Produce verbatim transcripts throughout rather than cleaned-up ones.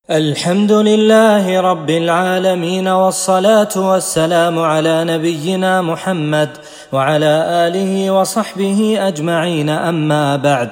الحمد لله رب العالمين، والصلاة والسلام على نبينا محمد وعلى آله وصحبه أجمعين. أما بعد،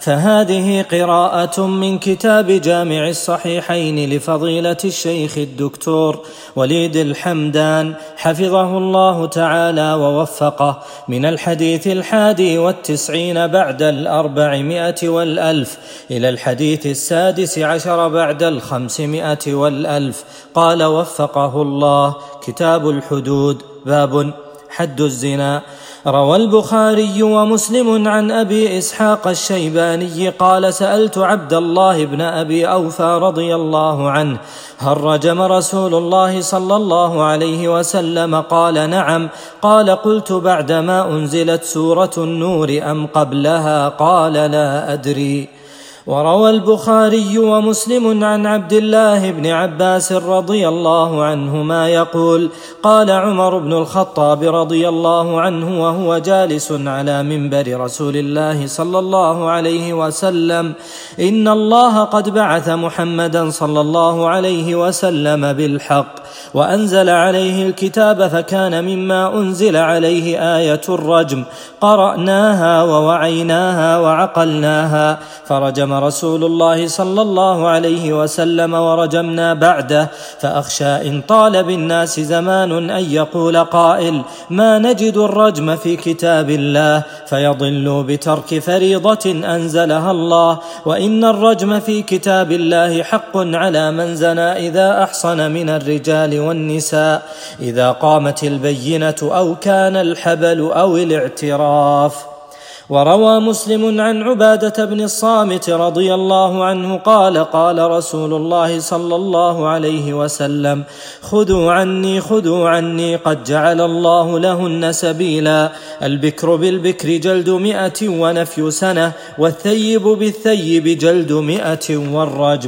فهذه قراءة من كتاب جامع الصحيحين لفضيلة الشيخ الدكتور وليد الحمدان حفظه الله تعالى ووفقه، من الحديث الحادي والتسعين بعد الأربعمائة والألف إلى الحديث السادس عشر بعد الخمسمائة والألف. قال وفقه الله: كتاب الحدود. باب حد الزنا. روى البخاري ومسلم عن أبي إسحاق الشيباني قال: سألت عبد الله بن أبي أوفى رضي الله عنه: هل رجم رسول الله صلى الله عليه وسلم؟ قال: نعم. قال: قلت: بعدما أنزلت سورة النور أم قبلها؟ قال: لا أدري. وروى البخاري ومسلم عن عبد الله بن عباس رضي الله عنهما يقول: قال عمر بن الخطاب رضي الله عنه وهو جالس على منبر رسول الله صلى الله عليه وسلم: إن الله قد بعث محمدا صلى الله عليه وسلم بالحق وأنزل عليه الكتاب، فكان مما أنزل عليه آية الرجم، قرأناها ووعيناها وعقلناها، فرجم رسول الله صلى الله عليه وسلم ورجمنا بعده، فأخشى إن طال بالناس زمان أن يقول قائل: ما نجد الرجم في كتاب الله، فيضلوا بترك فريضة أنزلها الله، وإن الرجم في كتاب الله حق على من زنى إذا أحصن من الرجال والنساء، إذا قامت البينة أو كان الحبل أو الاعتراف. وروى مسلم عن عبادة بن الصامت رضي الله عنه قال: قال رسول الله صلى الله عليه وسلم: خذوا عني خذوا عني قد جعل الله لهن سبيلا، البكر بالبكر جلد مئة ونفي سنة، والثيب بالثيب جلد مئة والرجم.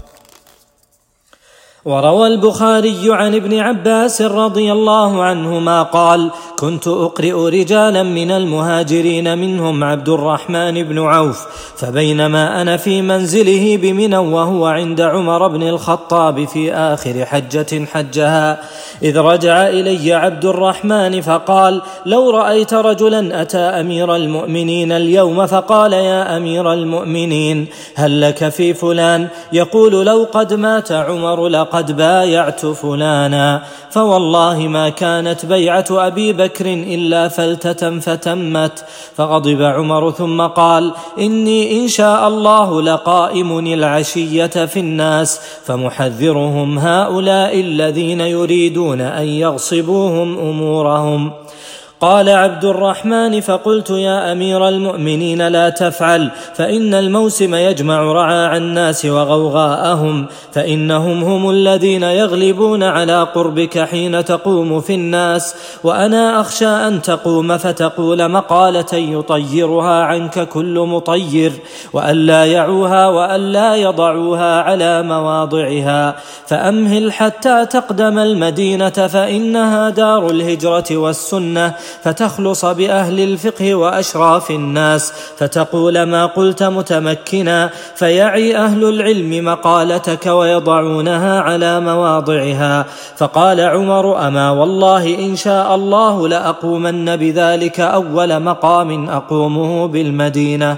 وروى البخاري عن ابن عباس رضي الله عنهما قال: كنت أقرئ رجالا من المهاجرين منهم عبد الرحمن بن عوف، فبينما أنا في منزله بمنى وهو عند عمر بن الخطاب في آخر حجة حجها، إذ رجع إلي عبد الرحمن فقال: لو رأيت رجلا أتى أمير المؤمنين اليوم فقال: يا أمير المؤمنين، هل لك في فلان؟ يقول: لو قد مات عمر لقد بايعت فلانا، فوالله ما كانت بيعة أبي بكر إلا فلتة فتمت. فغضب عمر ثم قال: إني إن شاء الله لقائم العشية في الناس، فمحذرهم هؤلاء الذين يريدون أن يغصبوهم أمورهم. قال عبد الرحمن: فقلت: يا أمير المؤمنين لا تفعل، فإن الموسم يجمع رعاع الناس وغوغاءهم، فإنهم هم الذين يغلبون على قربك حين تقوم في الناس، وأنا أخشى أن تقوم فتقول مقالة يطيرها عنك كل مطير، وألا يعوها وألا يضعوها على مواضعها، فأمهل حتى تقدم المدينة، فإنها دار الهجرة والسنة، فتخلص بأهل الفقه وأشراف الناس، فتقول ما قلت متمكنا، فيعي أهل العلم مقالتك ويضعونها على مواضعها. فقال عمر: أما والله إن شاء الله لأقومن بذلك أول مقام أقومه بالمدينة.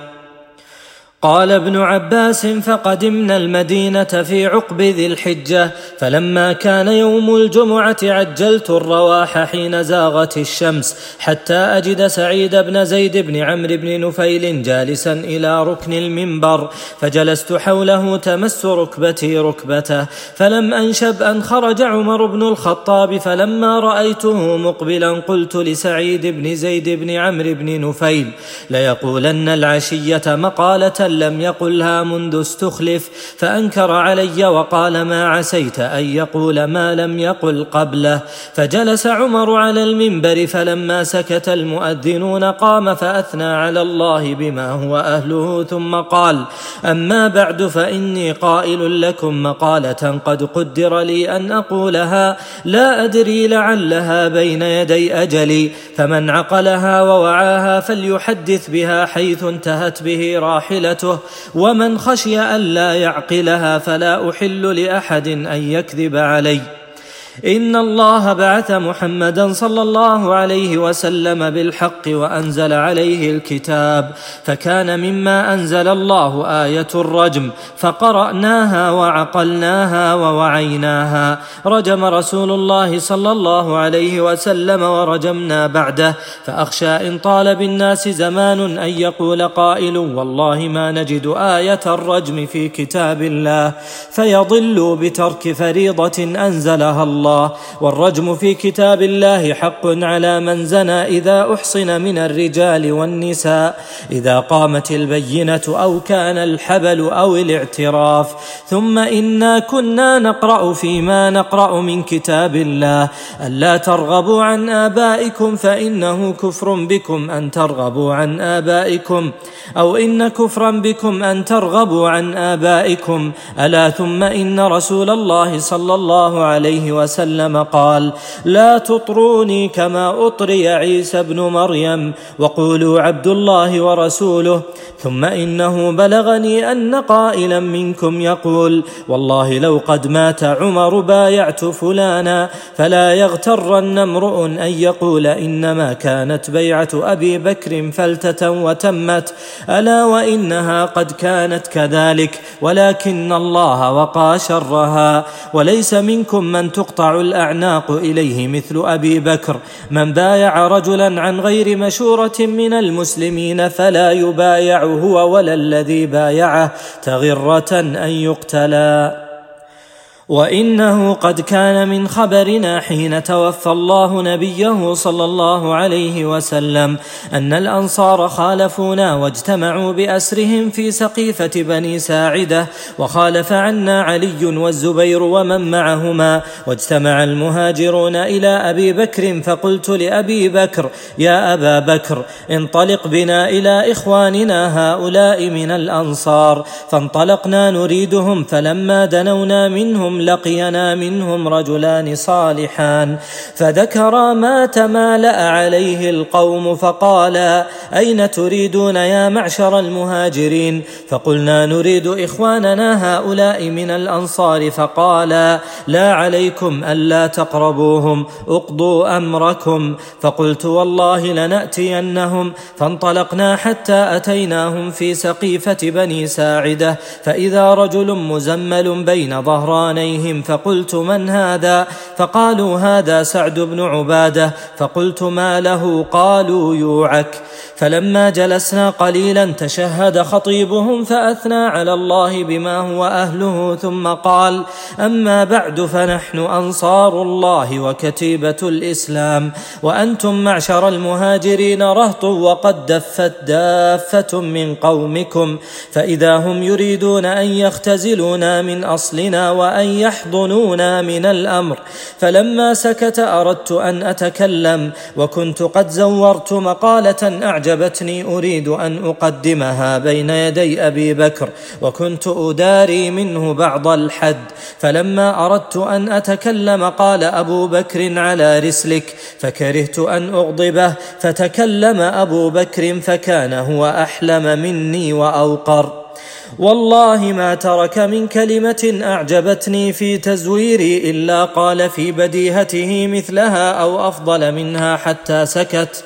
قال ابن عباس: فقدمنا المدينة في عقب ذي الحجة، فلما كان يوم الجمعة عجلت الرواح حين زاغت الشمس، حتى أجد سعيد بن زيد بن عمرو بن نفيل جالسا إلى ركن المنبر، فجلست حوله تمس ركبتي ركبته، فلم أنشب أن خرج عمر بن الخطاب، فلما رأيته مقبلا قلت لسعيد بن زيد بن عمرو بن نفيل: ليقولن العشية مقالة لم يقلها منذ استخلف، فأنكر علي وقال: ما عسيت أن يقول ما لم يقل قبله. فجلس عمر على المنبر، فلما سكت المؤذنون قام فأثنى على الله بما هو أهله، ثم قال: أما بعد، فإني قائل لكم مقالة قد قدر لي أن أقولها، لا أدري لعلها بين يدي أجلي، فمن عقلها ووعاها فليحدث بها حيث انتهت به راحلته، نفسه، ومن خشي ألا يعقلها فلا أحل لأحد أن يكذب علي. إن الله بعث محمدا صلى الله عليه وسلم بالحق وأنزل عليه الكتاب، فكان مما أنزل الله آية الرجم، فقرأناها وعقلناها ووعيناها. رجم رسول الله صلى الله عليه وسلم ورجمنا بعده، فأخشى إن طال بالناس زمان أن يقول قائل والله ما نجد آية الرجم في كتاب الله، فيضلوا بترك فريضة أنزلها الله. والرجم في كتاب الله حق على من زنى إذا أحصن من الرجال والنساء، إذا قامت البينة أو كان الحبل أو الاعتراف. ثم إنا كنا نقرأ فيما نقرأ من كتاب الله ألا ترغبوا عن آبائكم فإنه كفر بكم أن ترغبوا عن آبائكم، أو إن كفرا بكم أن ترغبوا عن آبائكم. ألا ثم إن رسول الله صلى الله عليه وسلم قال لا تطروني كما أطري عيسى ابن مريم، وقولوا عبد الله ورسوله. ثم إنه بلغني أن قائلا منكم يقول والله لو قد مات عمر بايعت فلانا، فلا يغترن امرؤ أن يقول إنما كانت بيعة أبي بكر فلتة وتمت، ألا وإنها قد كانت كذلك، ولكن الله وقى شرها. وليس منكم من تقطع الأعناق إليه مثل أبي بكر، من بايع رجلا عن غير مشورة من المسلمين فلا يبايع هو ولا الذي بايعه تغرة أن يقتلا. وإنه قد كان من خبرنا حين توفى الله نبيه صلى الله عليه وسلم أن الأنصار خالفونا واجتمعوا بأسرهم في سقيفة بني ساعدة، وخالف عنا علي والزبير ومن معهما، واجتمع المهاجرون إلى أبي بكر، فقلت لأبي بكر يا أبا بكر انطلق بنا إلى إخواننا هؤلاء من الأنصار. فانطلقنا نريدهم، فلما دنونا منهم لقينا منهم رجلان صالحان، فذكرا ما تمالأ عليه القوم، فقالا أين تريدون يا معشر المهاجرين؟ فقلنا نريد إخواننا هؤلاء من الأنصار. فقالا لا عليكم ألا تقربوهم، اقضوا أمركم. فقلت والله لنأتينهم. فانطلقنا حتى أتيناهم في سقيفة بني ساعدة، فإذا رجل مزمل بين ظهرانيه، فقلت من هذا؟ فقالوا هذا سعد بن عبادة. فقلت ما له؟ قالوا يوعك. فلما جلسنا قليلا تشهد خطيبهم فأثنى على الله بما هو أهله، ثم قال أما بعد فنحن أنصار الله وكتيبة الإسلام، وأنتم معشر المهاجرين رهط، وقد دفت دافة من قومكم، فإذا هم يريدون أن يختزلونا من أصلنا وأن يحضنونا من الأمر. فلما سكت أردت أن أتكلم، وكنت قد زورت مقالة أعجبتني أريد أن أقدمها بين يدي أبي بكر، وكنت أداري منه بعض الحد. فلما أردت أن أتكلم قال أبو بكر على رسلك، فكرهت أن أغضبه، فتكلم أبو بكر فكان هو أحلم مني وأوقر. والله ما ترك من كلمة أعجبتني في تزويري إلا قال في بديهته مثلها أو أفضل منها حتى سكت.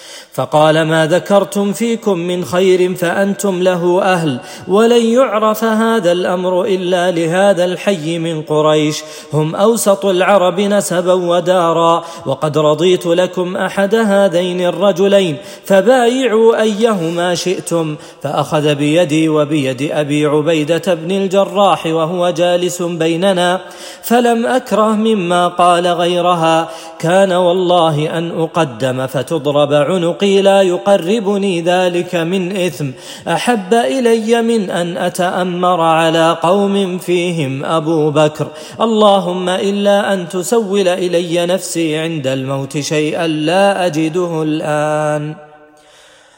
فقال ما ذكرتم فيكم من خير فأنتم له أهل، ولن يعرف هذا الأمر إلا لهذا الحي من قريش، هم أوسط العرب نسبا ودارا، وقد رضيت لكم أحد هذين الرجلين، فبايعوا أيهما شئتم. فأخذ بيدي وبيد أبي عبيدة بن الجراح وهو جالس بيننا، فلم أكره مما قال غيرها، كان والله أن أقدم فتضرب عنقي لا يقربني ذلك من إثم أحب إلي من أن أتأمر على قوم فيهم أبو بكر، اللهم إلا أن تسول إلي نفسي عند الموت شيئا لا أجده الآن.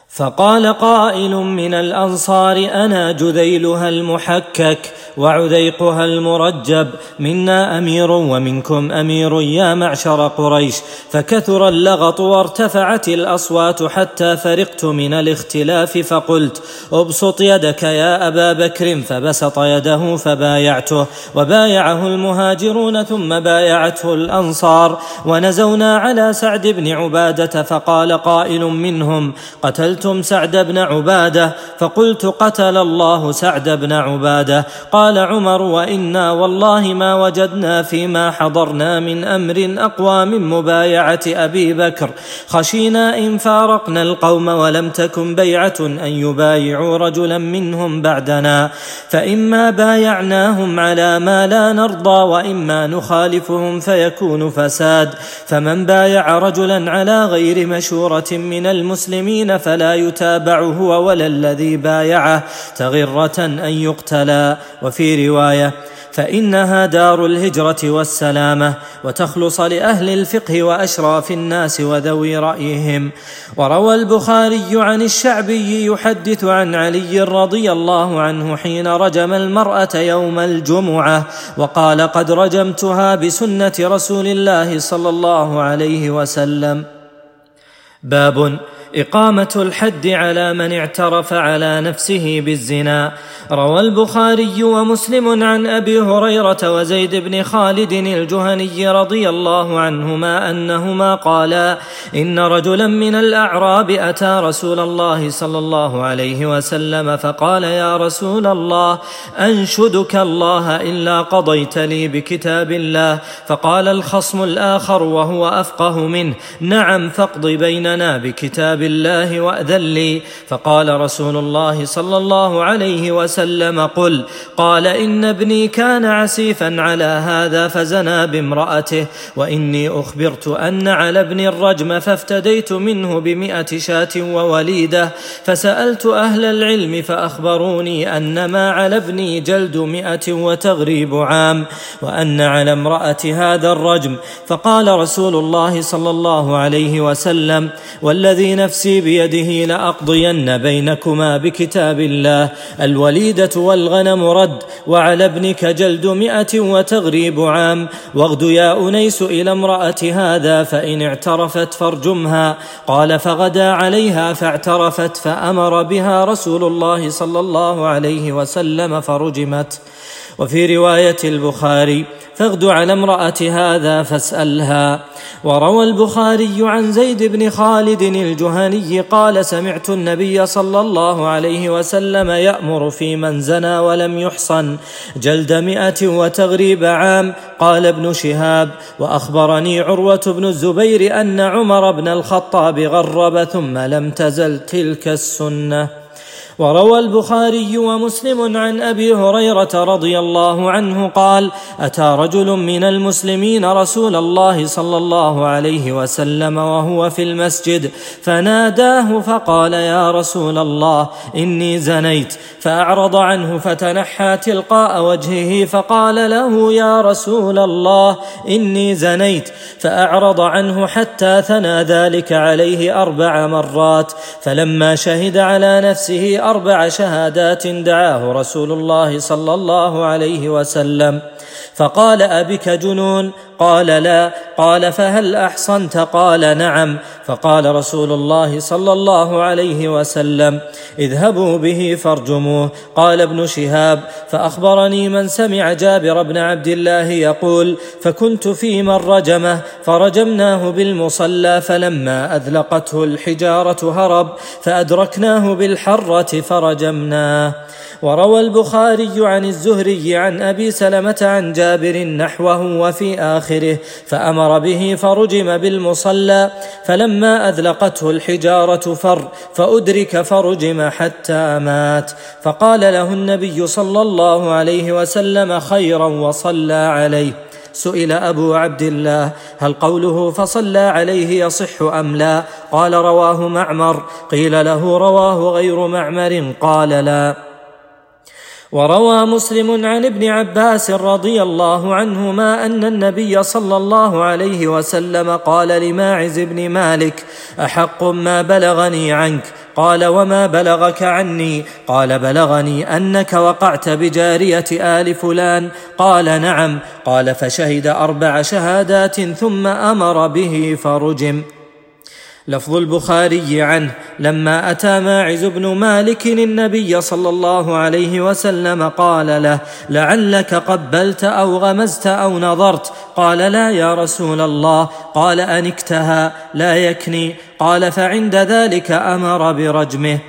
فقال قائل من الأنصار: أنا جذيلها المحكك وعذيقها المرجب، منا أمير ومنكم أمير يا معشر قريش. فكثر اللغط وارتفعت الأصوات حتى فرقت من الاختلاف، فقلت: ابسط يدك يا أبا بكر، فبسط يده فبايعته، وبايعه المهاجرون ثم بايعته الأنصار، ونزونا على سعد بن عبادة. فقال قائل منهم: قتلتم سعد بن عبادة؟ فقلت: قتل الله سعد بن عبادة. قال عمر: وإنا والله ما وجدنا فيما حضرنا من أمر أقوى من مبايعة أبي بكر، خشينا إن فارقنا القوم ولم تكن بيعة أن يبايعوا رجلا منهم بعدنا، فإما بايعناهم على ما لا نرضى وإما نخالفهم فيكون فساد، فمن بايع رجلا على غير مشورة من المسلمين فلا يتابع هو ولا الذي بايعه تغرة أن يقتلا. وفي رواية: فإنها دار الهجرة والسلامة، وتخلص لأهل الفقه وأشراف الناس وذوي رأيهم. وروى البخاري عن الشعبي يحدث عن علي رضي الله عنه حين رجم المرأة يوم الجمعة وقال: قد رجمتها بسنة رسول الله صلى الله عليه وسلم. باب إقامة الحد على من اعترف على نفسه بالزنا. روى البخاري ومسلم عن أبي هريرة وزيد بن خالد الجهني رضي الله عنهما أنهما قالا: إن رجلا من الأعراب أتى رسول الله صلى الله عليه وسلم فقال: يا رسول الله، أنشدك الله إلا قضيت لي بكتاب الله. فقال الخصم الآخر وهو أفقه منه: نعم، فاقض بيننا بكتاب بالله وأذن لي. فقال رسول الله صلى الله عليه وسلم: قل. قال: إن ابني كان عسيفا على هذا فزنى بامرأته، وإني أخبرت أن على ابن الرجم فافتديت منه بمئة شاة ووليدة، فسألت أهل العلم فأخبروني أن ما على ابني جلد مئة وتغريب عام، وأن على امرأة هذا الرجم. فقال رسول الله صلى الله عليه وسلم: والذي نفسي بيده لأقضين بينكما بكتاب الله، الوليدة والغنم رد، وعلى ابنك جلد مئة وتغريب عام. واغد يا أنيس إلى امرأة هذا، فإن اعترفت فارجمها. قال: فغدا عليها فاعترفت، فأمر بها رسول الله صلى الله عليه وسلم فرجمت. وفي رواية البخاري: فاغد على امرأة هذا فاسألها. وروى البخاري عن زيد بن خالد الجهني قال: سمعت النبي صلى الله عليه وسلم يأمر في من زنى ولم يحصن جلد مئة وتغريب عام. قال ابن شهاب: وأخبرني عروة بن الزبير أن عمر بن الخطاب غرب ثم لم تزل تلك السنة. وروى البخاري ومسلم عن أبي هريرة رضي الله عنه قال: أتى رجل من المسلمين رسول الله صلى الله عليه وسلم وهو في المسجد فناداه فقال: يا رسول الله، إني زنيت. فأعرض عنه فتنحى تلقاء وجهه فقال له: يا رسول الله، إني زنيت. فأعرض عنه حتى ثنى ذلك عليه أربع مرات. فلما شهد على نفسه أربع شهادات دعاه رسول الله صلى الله عليه وسلم فقال: أبك جنون؟ قال: لا. قال: فهل أحصنت؟ قال: نعم. فقال رسول الله صلى الله عليه وسلم: اذهبوا به فارجموه. قال ابن شهاب: فأخبرني من سمع جابر بن عبد الله يقول: فكنت في من رجمه فرجمناه بالمصلى، فلما أذلقته الحجارة هرب فأدركناه بالحرة فرجمناه. وروى البخاري عن الزهري عن أبي سلمة عن جابر نحوه وفي آخره: فأمر به فرجم بالمصلى، فلما أذلقته الحجارة فر فأدرك فرجم حتى مات. فقال له النبي صلى الله عليه وسلم: خيرا وصلى عليه. سئل أبو عبد الله: هل قوله فصلى عليه يصح أم لا؟ قال: رواه معمر. قيل له: رواه غير معمر؟ قال: لا. وروى مسلم عن ابن عباس رضي الله عنهما أن النبي صلى الله عليه وسلم قال لماعز بن مالك: أحق ما بلغني عنك؟ قال: وما بلغك عني؟ قال: بلغني أنك وقعت بجارية آل فلان. قال: نعم. قال: فشهد أربع شهادات ثم أمر به فرجم. لفظ البخاري عنه: لما أتى ماعز بن مالك النبي صلى الله عليه وسلم قال له: لعلك قبلت أو غمزت أو نظرت؟ قال: لا يا رسول الله. قال: أنكتها لا يكني. قال: فعند ذلك أمر برجمه.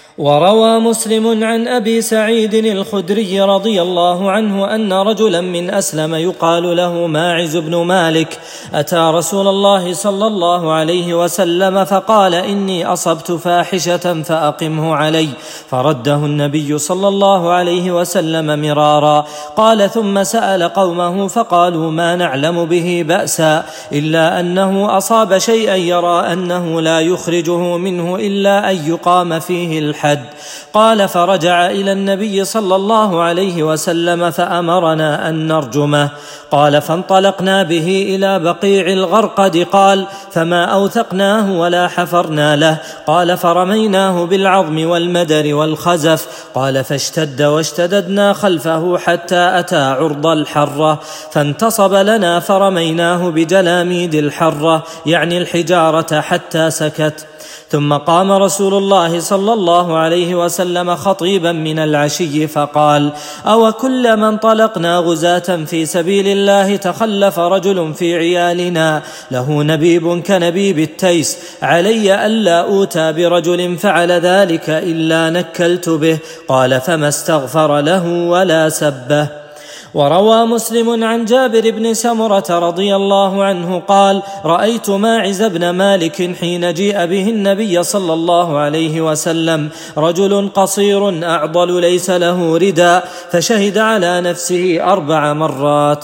وروى مسلم عن أبي سعيد الخدري رضي الله عنه أن رجلا من أسلم يقال له ماعز بن مالك أتى رسول الله صلى الله عليه وسلم فقال: إني أصبت فاحشة فأقمه علي. فرده النبي صلى الله عليه وسلم مرارا. قال: ثم سأل قومه فقالوا: ما نعلم به بأسا إلا أنه أصاب شيئا يرى أنه لا يخرجه منه إلا أن يقام فيه الحد. قال: فرجع إلى النبي صلى الله عليه وسلم فأمرنا أن نرجمه. قال: فانطلقنا به إلى بقيع الغرقد. قال: فما أوثقناه ولا حفرنا له. قال: فرميناه بالعظم والمدر والخزف. قال: فاشتد واشتددنا خلفه حتى أتى عرض الحرة فانتصب لنا فرميناه بجلاميد الحرة يعني الحجارة حتى سكت. ثم قام رسول الله صلى الله عليه وسلم خطيبا من العشي فقال: أو كلما انطلقنا غزاة في سبيل الله تخلف رجل في عيالنا له نبيب كنبيب التيس، علي ألا أوتى برجل فعل ذلك إلا نكلت به. قال: فما استغفر له ولا سبه. وروى مسلم عن جابر بن سمرة رضي الله عنه قال: رأيت ماعز بن مالك حين جيء به النبي صلى الله عليه وسلم رجل قصير أعضل ليس له رداء فشهد على نفسه أربع مرات.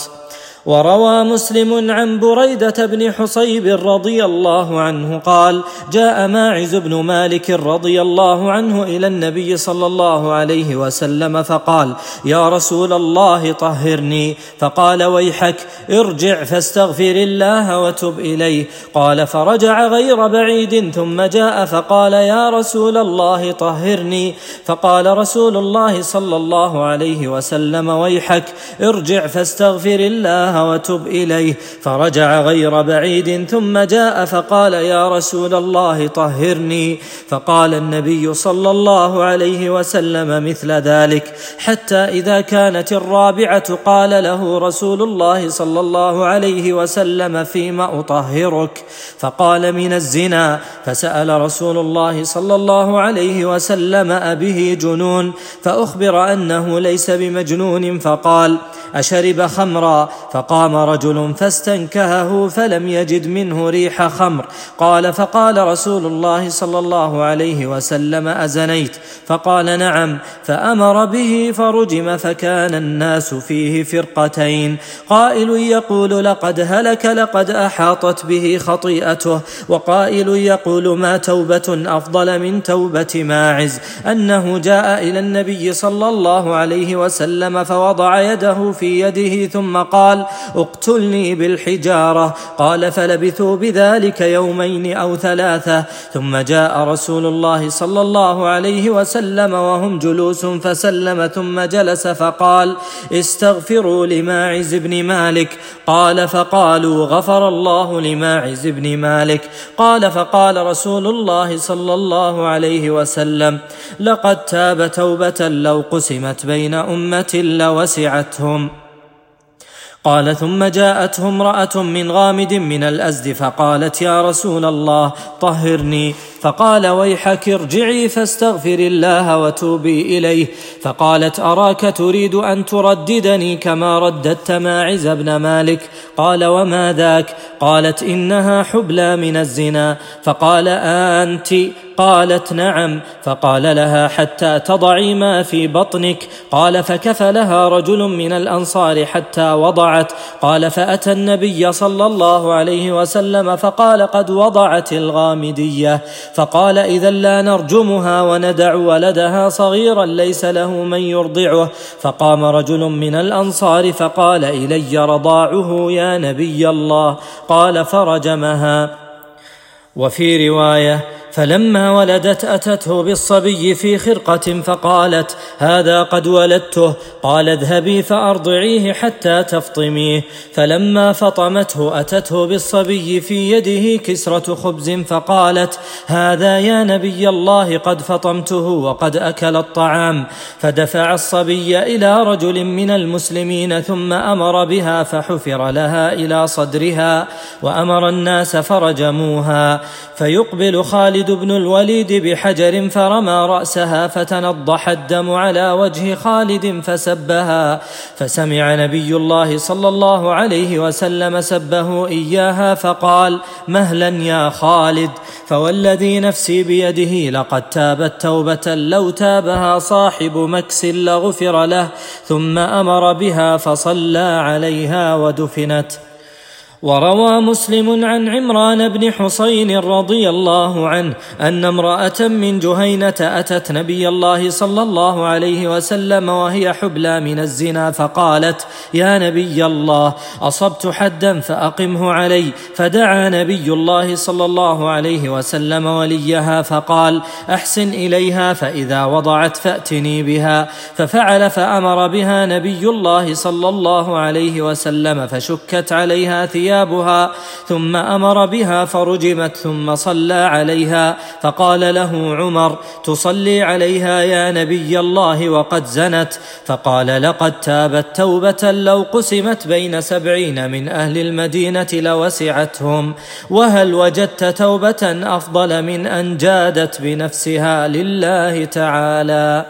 وروى مسلم عن بريدة بن حصيب رضي الله عنه قال: جاء ماعز بن مالك رضي الله عنه إلى النبي صلى الله عليه وسلم فقال: يا رسول الله طهرني. فقال: ويحك ارجع فاستغفر الله وتب إليه. قال: فرجع غير بعيد ثم جاء فقال: يا رسول الله طهرني. فقال رسول الله صلى الله عليه وسلم: ويحك ارجع فاستغفر الله وتب إليه. فرجع غير بعيد ثم جاء فقال: يا رسول الله طهرني. فقال النبي صلى الله عليه وسلم مثل ذلك حتى إذا كانت الرابعة قال له رسول الله صلى الله عليه وسلم: فيما أطهرك؟ فقال: من الزنا. فسأل رسول الله صلى الله عليه وسلم: أبه جنون؟ فأخبر أنه ليس بمجنون. فقال: أشرب خمرا؟ فقام رجل فاستنكهه فلم يجد منه ريح خمر. قال: فقال رسول الله صلى الله عليه وسلم: أزنيت؟ فقال: نعم. فأمر به فرجم. فكان الناس فيه فرقتين، قائل يقول: لقد هلك لقد أحاطت به خطيئته، وقائل يقول: ما توبة أفضل من توبة ماعز، أنه جاء إلى النبي صلى الله عليه وسلم فوضع يده في يده ثم قال: اقتلني بالحجارة. قال: فلبثوا بذلك يومين أو ثلاثة. ثم جاء رسول الله صلى الله عليه وسلم وهم جلوس فسلم ثم جلس فقال: استغفروا لماعز بن مالك. قال: فقالوا: غفر الله لماعز بن مالك. قال: فقال رسول الله صلى الله عليه وسلم: لقد تاب توبة لو قسمت بين أمة لوسعتهم. قال: ثم جاءته امرأة من غامد من الأزد فقالت: يا رسول الله طهرني. فقال: ويحك ارجعي فاستغفر الله وتوبي إليه. فقالت: أراك تريد أن ترددني كما رددت ماعز بن مالك. قال: وما ذاك؟ قالت إنها حبلى من الزنا. فقال أنت؟ قالت نعم. فقال لها حتى تضعي ما في بطنك. قال فكفلها رجل من الأنصار حتى وضعت. قال فأتى النبي صلى الله عليه وسلم فقال قد وضعت الغامدية. فقال إذا لا نرجمها وندع ولدها صغيرا ليس له من يرضعه. فقام رجل من الأنصار فقال إلي رضاعه يا نبي الله. قال فرجمها. وفي رواية فلما ولدت أتته بالصبي في خرقة فقالت هذا قد ولدته. قال اذهبي فأرضعيه حتى تفطميه. فلما فطمته أتته بالصبي في يده كسرة خبز فقالت هذا يا نبي الله قد فطمته وقد أكل الطعام. فدفع الصبي إلى رجل من المسلمين ثم أمر بها فحفر لها إلى صدرها وأمر الناس فرجموها. فيقبل خالد بن الوليد بحجر فرمى رأسها فتنضح الدم على وجه خالد فسبها. فسمع نبي الله صلى الله عليه وسلم سبه إياها فقال مهلا يا خالد، فوالذي نفسي بيده لقد تابت توبة لو تابها صاحب مكس لغفر له. ثم أمر بها فصلى عليها ودفنت. وروى مسلم عن عمران بن حسين رضي الله عنه أن امرأة من جهينة أتت نبي الله صلى الله عليه وسلم وهي حبلى من الزنا فقالت يا نبي الله أصبت حدا فأقمه علي. فدعا نبي الله صلى الله عليه وسلم وليها فقال أحسن إليها فإذا وضعت فأتني بها. ففعل فأمر بها نبي الله صلى الله عليه وسلم فشكت عليها ثيابها ثم أمر بها فرجمت ثم صلى عليها. فقال له عمر تصلي عليها يا نبي الله وقد زنت؟ فقال لقد تابت توبة لو قسمت بين سبعين من أهل المدينة لوسعتهم. وهل وجدت توبة أفضل من أن جادت بنفسها لله تعالى؟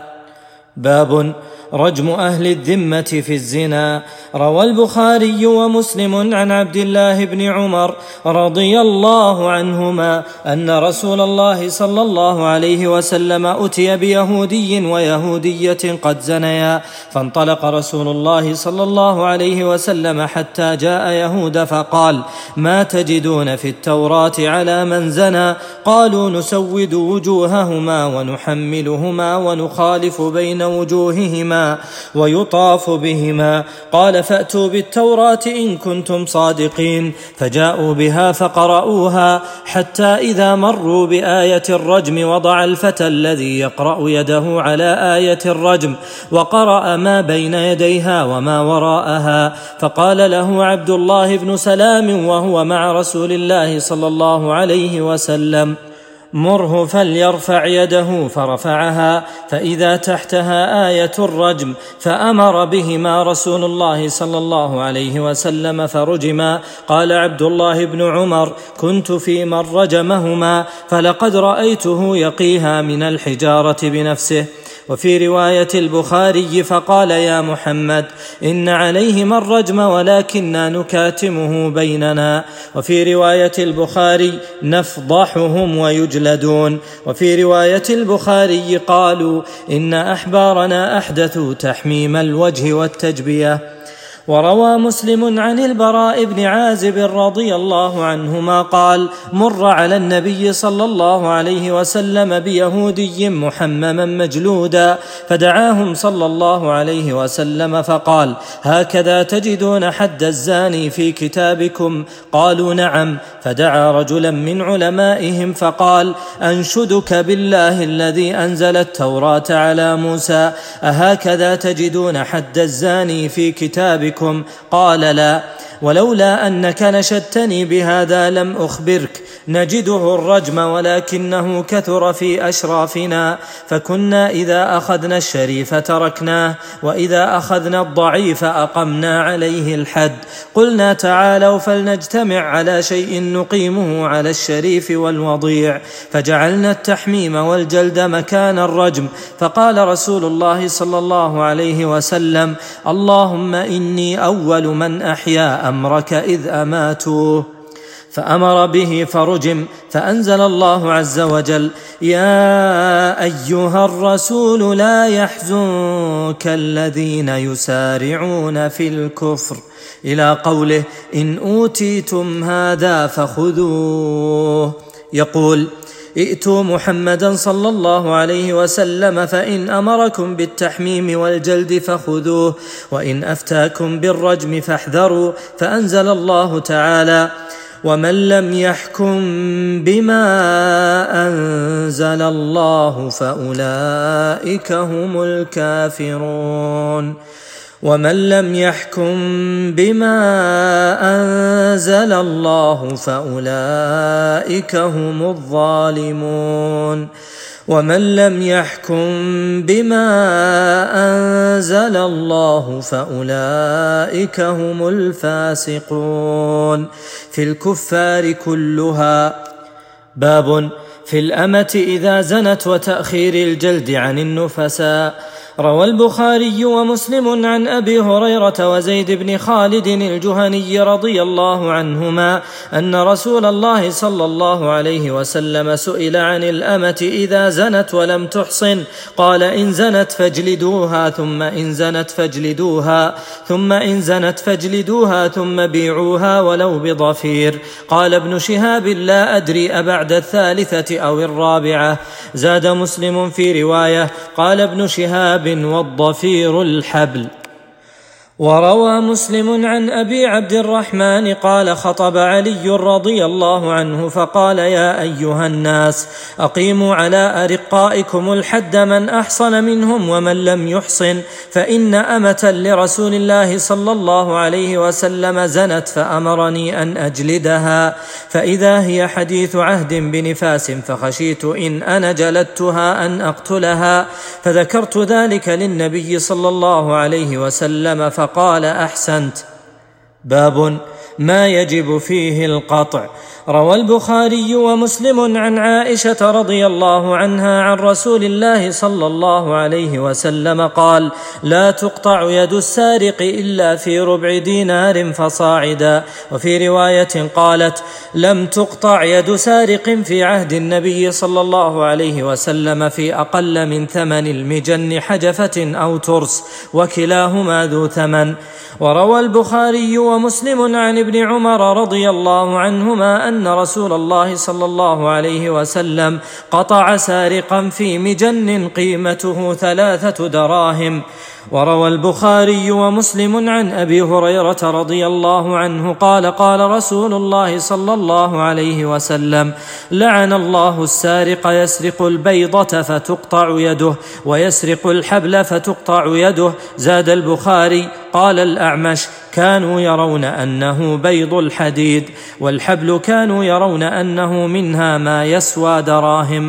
باب رجم أهل الذمة في الزنا. روى البخاري ومسلم عن عبد الله بن عمر رضي الله عنهما أن رسول الله صلى الله عليه وسلم أتي بيهودي ويهودية قد زنيا. فانطلق رسول الله صلى الله عليه وسلم حتى جاء يهود فقال ما تجدون في التوراة على من زنى؟ قالوا نسود وجوههما ونحملهما ونخالف بين وجوههما ويطاف بهما. قال فأتوا بالتوراة إن كنتم صادقين. فجاءوا بها فقرأوها حتى إذا مروا بآية الرجم وضع الفتى الذي يقرأ يده على آية الرجم وقرأ ما بين يديها وما وراءها. فقال له عبد الله بن سلام وهو مع رسول الله صلى الله عليه وسلم مره فليرفع يده. فرفعها فإذا تحتها آية الرجم فأمر بهما رسول الله صلى الله عليه وسلم فرجما. قال عبد الله بن عمر كنت في من رجمهما فلقد رأيته يقيها من الحجارة بنفسه. وفي رواية البخاري فقال يا محمد إن عليهما الرجم ولكننا نكاتمه بيننا. وفي رواية البخاري نفضحهم ويجلدون. وفي رواية البخاري قالوا إن أحبارنا أحدثوا تحميم الوجه والتجبية. وروى مسلم عن البراء بن عازب رضي الله عنهما قال مر على النبي صلى الله عليه وسلم بيهودي محمما مجلودا فدعاهم صلى الله عليه وسلم فقال هكذا تجدون حد الزاني في كتابكم؟ قالوا نعم. فدعا رجلا من علمائهم فقال أنشدك بالله الذي أنزل التوراة على موسى أهكذا تجدون حد الزاني في كتابكم؟ قال لا، ولولا أنك نشدتني بهذا لم أخبرك. نجده الرجم ولكنه كثر في أشرافنا، فكنا إذا أخذنا الشريف تركناه وإذا أخذنا الضعيف أقمنا عليه الحد. قلنا تعالوا فلنجتمع على شيء نقيمه على الشريف والوضيع، فجعلنا التحميم والجلد مكان الرجم. فقال رسول الله صلى الله عليه وسلم اللهم إني أول من أحيا أمرك إذ أماتوه. فأمر به فرجم، فأنزل الله عز وجل: يا أيها الرسول لا يحزنك الذين يسارعون في الكفر، إلى قوله: إن أوتيتم هذا فخذوه. يقول: ائتوا محمدا صلى الله عليه وسلم فإن أمركم بالتحميم والجلد فخذوه، وإن أفتاكم بالرجم فاحذروا. فأنزل الله تعالى: ومن لم يحكم بما أنزل الله فأولئك هم الكافرون. ومن لم يحكم بما أنزل الله فأولئك هم الظالمون. ومن لم يحكم بما أنزل الله فأولئك هم الفاسقون. في الكفار كلها. باب في الأمة إذا زنت وتأخير الجلد عن النفساء. روى البخاري ومسلم عن أبي هريرة وزيد بن خالد الجهني رضي الله عنهما أن رسول الله صلى الله عليه وسلم سئل عن الأمة إذا زنت ولم تحصن، قال: إن زنت فاجلدوها، ثم إن زنت فاجلدوها، ثم إن زنت فاجلدوها، ثم بيعوها ولو بضفير. قال ابن شهاب: لا أدري أبعد الثالثة أو الرابعة. زاد مسلم في رواية: قال ابن شهاب: والضفير الحبل. وروى مسلم عن أبي عبد الرحمن قال: خطب علي رضي الله عنه فقال: يا أيها الناس، أقيموا على أرقائكم الحد من أحصن منهم ومن لم يحصن، فإن أمة لرسول الله صلى الله عليه وسلم زنت فأمرني أن أجلدها، فإذا هي حديث عهد بنفاس، فخشيت إن أنا جلدتها أن أقتلها، فذكرت ذلك للنبي صلى الله عليه وسلم فقال: أحسنت. باب ما يجب فيه القطع. روى البخاري ومسلم عن عائشة رضي الله عنها عن رسول الله صلى الله عليه وسلم قال: لا تقطع يد السارق إلا في ربع دينار فصاعدا. وفي رواية قالت: لم تقطع يد سارق في عهد النبي صلى الله عليه وسلم في أقل من ثمن المجن حجفة أو ترس، وكلاهما ذو ثمن. وروى البخاري ومسلم عن ابن عمر رضي الله عنهما أن رسول الله صلى الله عليه وسلم قطع سارقا في مجن قيمته ثلاثة دراهم. وروى البخاري ومسلم عن أبي هريرة رضي الله عنه قال: قال رسول الله صلى الله عليه وسلم: لعن الله السارق يسرق البيضة فتقطع يده، ويسرق الحبل فتقطع يده. زاد البخاري: قال الأعمش: كانوا يرون أنه بيض الحديد، والحبل كانوا يرون أنه منها ما يسوى دراهم.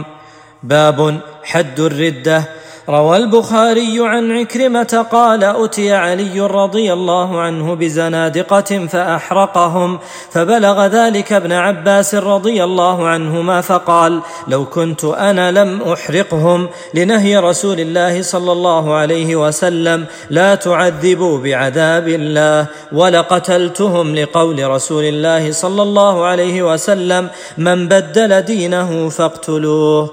باب حد الردة. روى البخاري عن عكرمة قال: أتي علي رضي الله عنه بزنادقة فأحرقهم، فبلغ ذلك ابن عباس رضي الله عنهما فقال: لو كنت أنا لم أحرقهم، لنهي رسول الله صلى الله عليه وسلم: لا تعذبوا بعذاب الله، ولقتلتهم، لقول رسول الله صلى الله عليه وسلم: من بدل دينه فاقتلوه.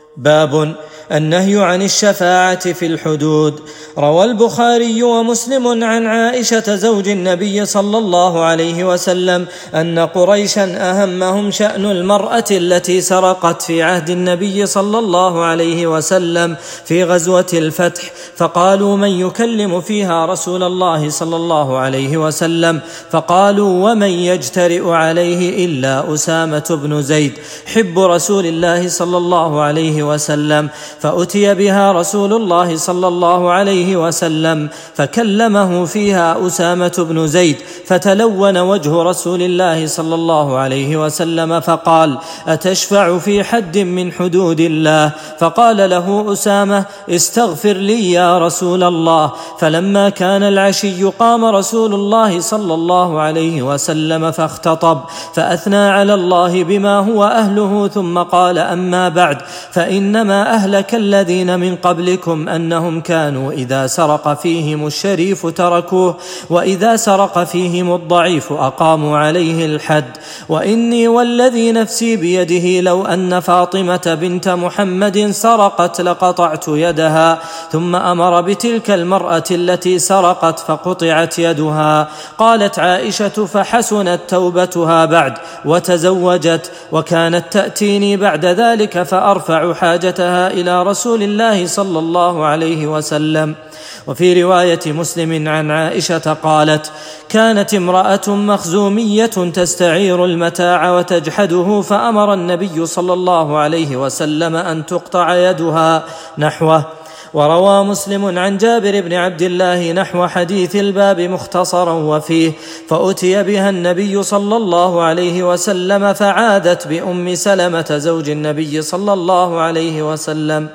باب النهي عن الشفاعة في الحدود. روى البخاري ومسلم عن عائشة زوج النبي صلى الله عليه وسلم أن قريشا أهمهم شأن المرأة التي سرقت في عهد النبي صلى الله عليه وسلم في غزوة الفتح، فقالوا: من يكلم فيها رسول الله صلى الله عليه وسلم؟ فقالوا: ومن يجترئ عليه إلا أسامة بن زيد حب رسول الله صلى الله عليه وسلم. فأتي بها رسول الله صلى الله عليه وسلم فكلمه فيها أسامة بن زيد، فتلون وجه رسول الله صلى الله عليه وسلم فقال: أتشفع في حد من حدود الله؟ فقال له أسامة: استغفر لي يا رسول الله. فلما كان العشي قام رسول الله صلى الله عليه وسلم فاختطب، فأثنى على الله بما هو أهله، ثم قال: أما بعد، فإنما أهلك كالذين من قبلكم أنهم كانوا إذا سرق فيهم الشريف تركوه وإذا سرق فيهم الضعيف أقاموا عليه الحد. وإني والذي نفسي بيده لو أن فاطمة بنت محمد سرقت لقطعت يدها. ثم أمر بتلك المرأة التي سرقت فقطعت يدها. قالت عائشة: فحسنت توبتها بعد وتزوجت، وكانت تأتيني بعد ذلك فأرفع حاجتها إلى رسول الله صلى الله عليه وسلم. وفي رواية مسلم عن عائشة قالت: كانت امرأة مخزومية تستعير المتاع وتجحده، فأمر النبي صلى الله عليه وسلم أن تقطع يدها نحوه. وروى مسلم عن جابر بن عبد الله نحو حديث الباب مختصرا وفيه: فأتي بها النبي صلى الله عليه وسلم فعادت بأم سلمة زوج النبي صلى الله عليه وسلم.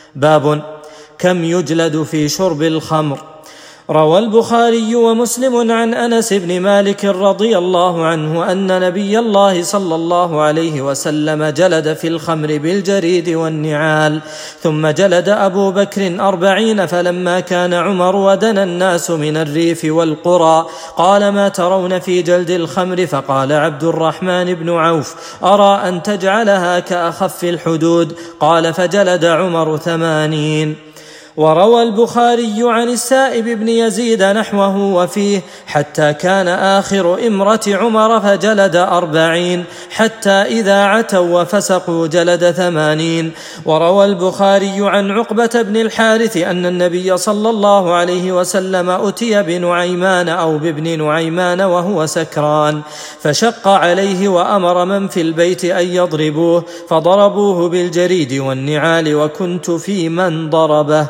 باب كم يجلد في شرب الخمر. روى البخاري ومسلم عن أنس بن مالك رضي الله عنه أن نبي الله صلى الله عليه وسلم جلد في الخمر بالجريد والنعال. ثم جلد أبو بكر أربعين. فلما كان عمر ودنا الناس من الريف والقرى قال: ما ترون في جلد الخمر؟ فقال عبد الرحمن بن عوف: أرى أن تجعلها كأخف الحدود. قال: فجلد عمر ثمانين. وروى البخاري عن السائب بن يزيد نحوه وفيه: حتى كان آخر إمرة عمر فجلد أربعين، حتى إذا عتوا وفسقوا جلد ثمانين. وروى البخاري عن عقبة بن الحارث أن النبي صلى الله عليه وسلم أتي بنعيمان أو بابن نعيمان وهو سكران، فشق عليه وأمر من في البيت أن يضربوه، فضربوه بالجريد والنعال، وكنت في من ضربه.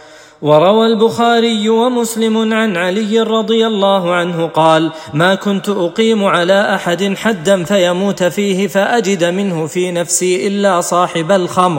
وروى البخاري ومسلم عن علي رضي الله عنه قال: ما كنت أقيم على أحد حدا فيموت فيه فأجد منه في نفسي إلا صاحب الخمر،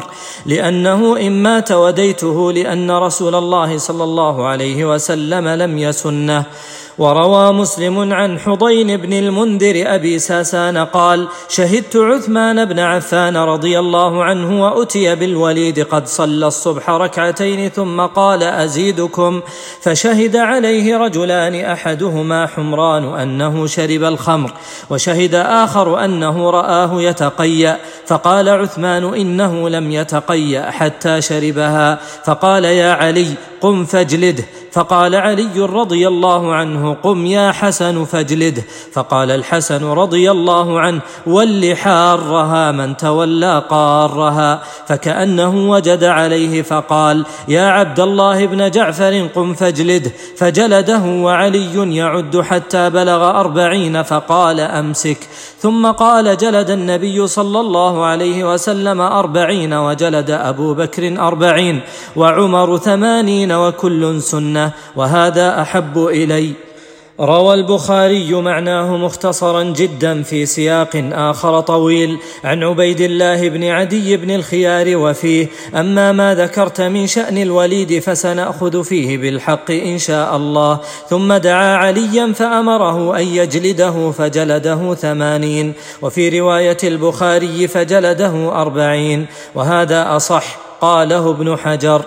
لأنه إن مات وديته، لأن رسول الله صلى الله عليه وسلم لم يسنه. وروى مسلم عن حضين بن المنذر أبي ساسان قال: شهدت عثمان بن عفان رضي الله عنه وأتي بالوليد قد صلى الصبح ركعتين ثم قال: أزيدكم؟ فشهد عليه رجلان، أحدهما حمران أنه شرب الخمر، وشهد آخر أنه رآه يتقيأ، فقال عثمان: إنه لم يتقيأ حتى شربها. فقال: يا علي قم فاجلده. فقال علي رضي الله عنه: قم يا حسن فاجلده. فقال الحسن رضي الله عنه: ول حارها من تولى قارها. فكأنه وجد عليه فقال: يا عبد الله بن جعفر قم فاجلده. فجلده وعلي يعد حتى بلغ أربعين، فقال: أمسك. ثم قال: جلد النبي صلى الله عليه وسلم أربعين، وجلد أبو بكر أربعين، وعمر ثمانين، وكل سنة، وهذا أحب إلي. روى البخاري معناه مختصرا جدا في سياق آخر طويل عن عبيد الله بن عدي بن الخيار وفيه: أما ما ذكرت من شأن الوليد فسنأخذ فيه بالحق إن شاء الله. ثم دعا عليا فأمره أن يجلده، فجلده ثمانين. وفي رواية البخاري فجلده أربعين، وهذا أصح، قاله ابن حجر.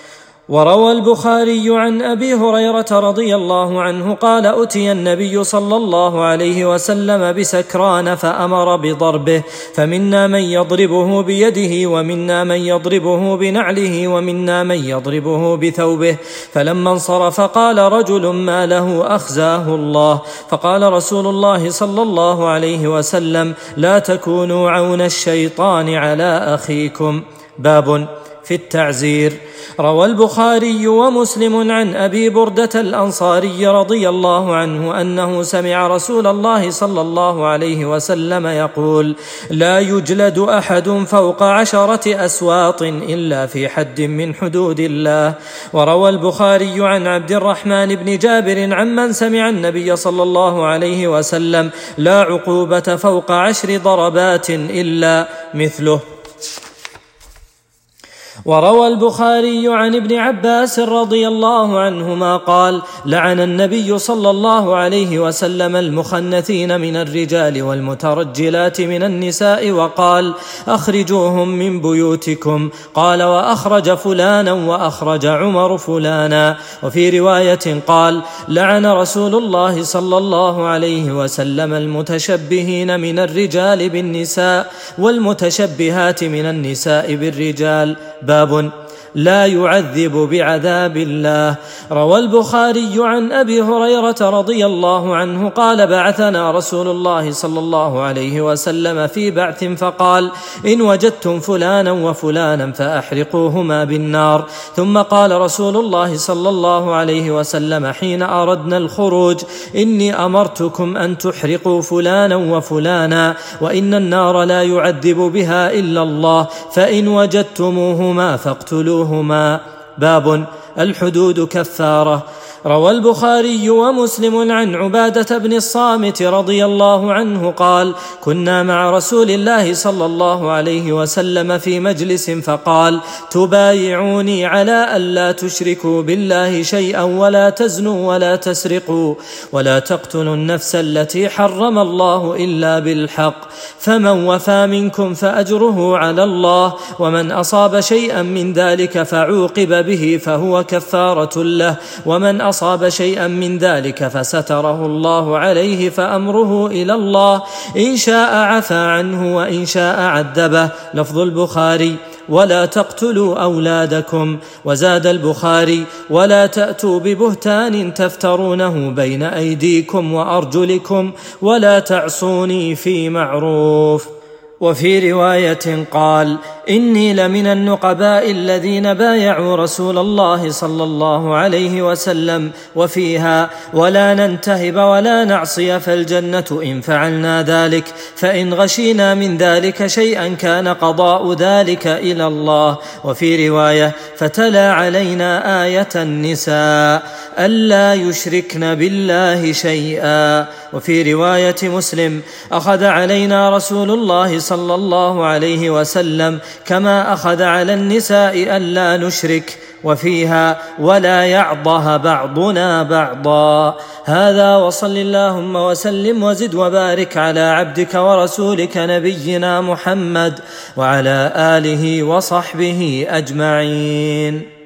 وروى البخاري عن أبي هريرة رضي الله عنه قال: أتي النبي صلى الله عليه وسلم بسكران فأمر بضربه، فمنا من يضربه بيده، ومنا من يضربه بنعله، ومنا من يضربه بثوبه. فلما انصرف قال رجل: ما له أخزاه الله. فقال رسول الله صلى الله عليه وسلم: لا تكونوا عون الشيطان على أخيكم. باب في التعزير. روى البخاري ومسلم عن أبي بردة الأنصاري رضي الله عنه أنه سمع رسول الله صلى الله عليه وسلم يقول: لا يجلد أحد فوق عشرة أسواط إلا في حد من حدود الله. وروى البخاري عن عبد الرحمن بن جابر عمن سمع النبي صلى الله عليه وسلم: لا عقوبة فوق عشر ضربات إلا مثله. وروى البخاري عن ابن عباس رضي الله عنهما قال: لعن النبي صلى الله عليه وسلم المخنثين من الرجال والمترجلات من النساء، وقال: أخرجوهم من بيوتكم. قال: وأخرج فلانا وأخرج عمر فلانا. وفي رواية قال: لعن رسول الله صلى الله عليه وسلم المتشبهين من الرجال بالنساء والمتشبهات من النساء بالرجال. باب لا يعذب بعذاب الله. روى البخاري عن أبي هريرة رضي الله عنه قال: بعثنا رسول الله صلى الله عليه وسلم في بعث فقال: إن وجدتم فلانا وفلانا فأحرقوهما بالنار. ثم قال رسول الله صلى الله عليه وسلم حين أردنا الخروج: إني أمرتكم أن تحرقوا فلانا وفلانا، وإن النار لا يعذب بها إلا الله، فإن وجدتموهما فاقتلوهما. باب الحدود كفارة. روى البخاري ومسلم عن عبادة بن الصامت رضي الله عنه قال: كنا مع رسول الله صلى الله عليه وسلم في مجلس فقال: تبايعوني على ألا تشركوا بالله شيئا ولا تزنوا ولا تسرقوا ولا تقتلوا النفس التي حرم الله إلا بالحق، فمن وفى منكم فأجره على الله، ومن أصاب شيئا من ذلك فعوقب به فهو كفارة له، ومن أصاب شيئا من ذلك فستره الله عليه فأمره إلى الله، إن شاء عفى عنه وإن شاء عذبه. لفظ البخاري: ولا تقتلوا أولادكم. وزاد البخاري: ولا تأتوا ببهتان تفترونه بين أيديكم وأرجلكم ولا تعصوني في معروف. وفي رواية قال: إني لمن النقباء الذين بايعوا رسول الله صلى الله عليه وسلم. وفيها: ولا ننتهب ولا نعصي فالجنة إن فعلنا ذلك، فإن غشينا من ذلك شيئا كان قضاء ذلك إلى الله. وفي رواية: فتلا علينا آية النساء ألا يشركن بالله شيئا. وفي رواية مسلم: أخذ علينا رسول الله صلى الله عليه وسلم كما أخذ على النساء ألا نشرك. وفيها: ولا يعضه بعضنا بعضا. هذا، وصل اللهم وسلم وزد وبارك على عبدك ورسولك نبينا محمد وعلى آله وصحبه أجمعين.